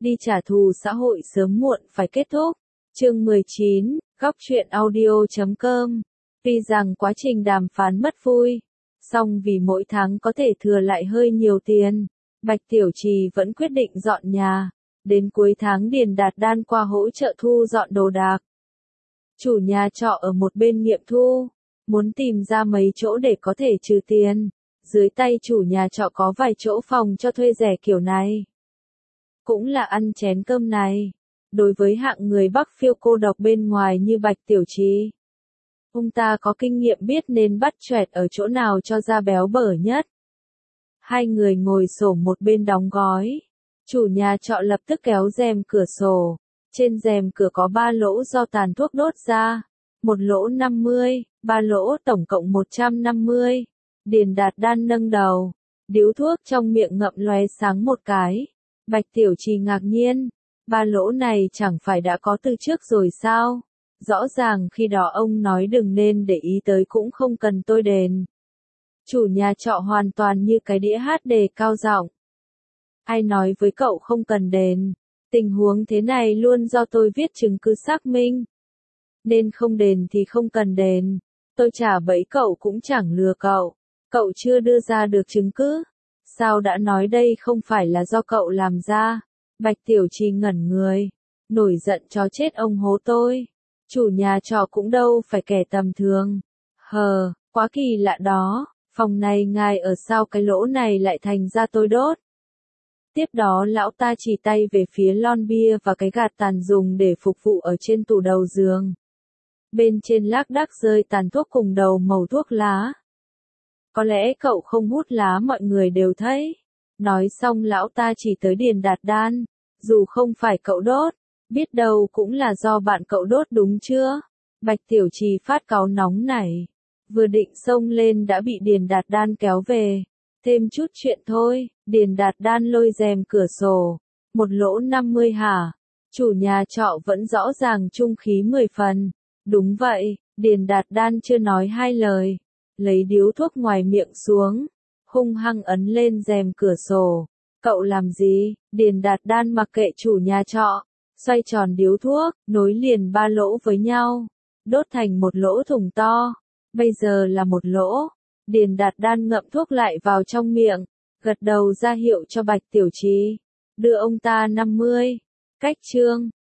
đi trả thù xã hội sớm muộn phải kết thúc. Chương 19, góc truyện audio.com. Tuy rằng quá trình đàm phán mất vui, song vì mỗi tháng có thể thừa lại hơi nhiều tiền, Bạch Tiểu Trì vẫn quyết định dọn nhà. Đến cuối tháng Điền Đạt Đan qua hỗ trợ thu dọn đồ đạc. Chủ nhà trọ ở một bên nghiệm thu, muốn tìm ra mấy chỗ để có thể trừ tiền. Dưới tay chủ nhà trọ có vài chỗ phòng cho thuê rẻ kiểu này. Cũng là ăn chén cơm này. Đối với hạng người Bắc phiêu cô độc bên ngoài như Bạch Tiểu Trì, ông ta có kinh nghiệm biết nên bắt choẹt ở chỗ nào cho ra béo bở nhất. Hai người ngồi xổm một bên đóng gói. Chủ nhà trọ lập tức kéo rèm cửa sổ. Trên rèm cửa có 3 lỗ do tàn thuốc đốt ra. Một lỗ 50, 3 lỗ tổng cộng 150. Điền Đạt Đan nâng đầu. Điếu thuốc trong miệng ngậm lóe sáng một cái. Bạch Tiểu Trì ngạc nhiên. 3 lỗ này chẳng phải đã có từ trước rồi sao? Rõ ràng khi đó ông nói đừng nên để ý tới cũng không cần tôi đền. Chủ nhà trọ hoàn toàn như cái đĩa hát đề cao giọng. Ai nói với cậu không cần đền? Tình huống thế này luôn do tôi viết chứng cứ xác minh. Nên không đền thì không cần đền. Tôi trả bẫy cậu cũng chẳng lừa cậu. Cậu chưa đưa ra được chứng cứ. Sao đã nói đây không phải là do cậu làm ra? Bạch Tiểu Trì ngẩn người. Nổi giận chó chết ông hố tôi. Chủ nhà trọ cũng đâu phải kẻ tầm thường. Quá kỳ lạ đó. Phòng này ngài ở sao cái lỗ này lại thành ra tôi đốt. Tiếp đó lão ta chỉ tay về phía lon bia và cái gạt tàn dùng để phục vụ ở trên tủ đầu giường. Bên trên lác đác rơi tàn thuốc cùng đầu màu thuốc lá. Có lẽ cậu không hút lá mọi người đều thấy. Nói xong lão ta chỉ tới Điền Đạt Đan. Dù không phải cậu đốt, biết đâu cũng là do bạn cậu đốt đúng chưa? Bạch Tiểu Trì phát cáu nóng nảy. Vừa định xông lên đã bị Điền Đạt Đan kéo về. Thêm chút chuyện thôi. Điền Đạt Đan lôi rèm cửa sổ. Một lỗ 50 hả? Chủ nhà trọ vẫn rõ ràng trung khí 10 phần. Đúng vậy, Điền Đạt Đan chưa nói hai lời. Lấy điếu thuốc ngoài miệng xuống. Hung hăng ấn lên rèm cửa sổ. Cậu làm gì? Điền Đạt Đan mặc kệ chủ nhà trọ. Xoay tròn điếu thuốc, nối liền 3 lỗ với nhau. Đốt thành một lỗ thủng to. Bây giờ là một lỗ. Điền Đạt Đan ngậm thuốc lại vào trong miệng. Gật đầu ra hiệu cho Bạch Tiểu Trì. Đưa ông ta 50. Cách chương.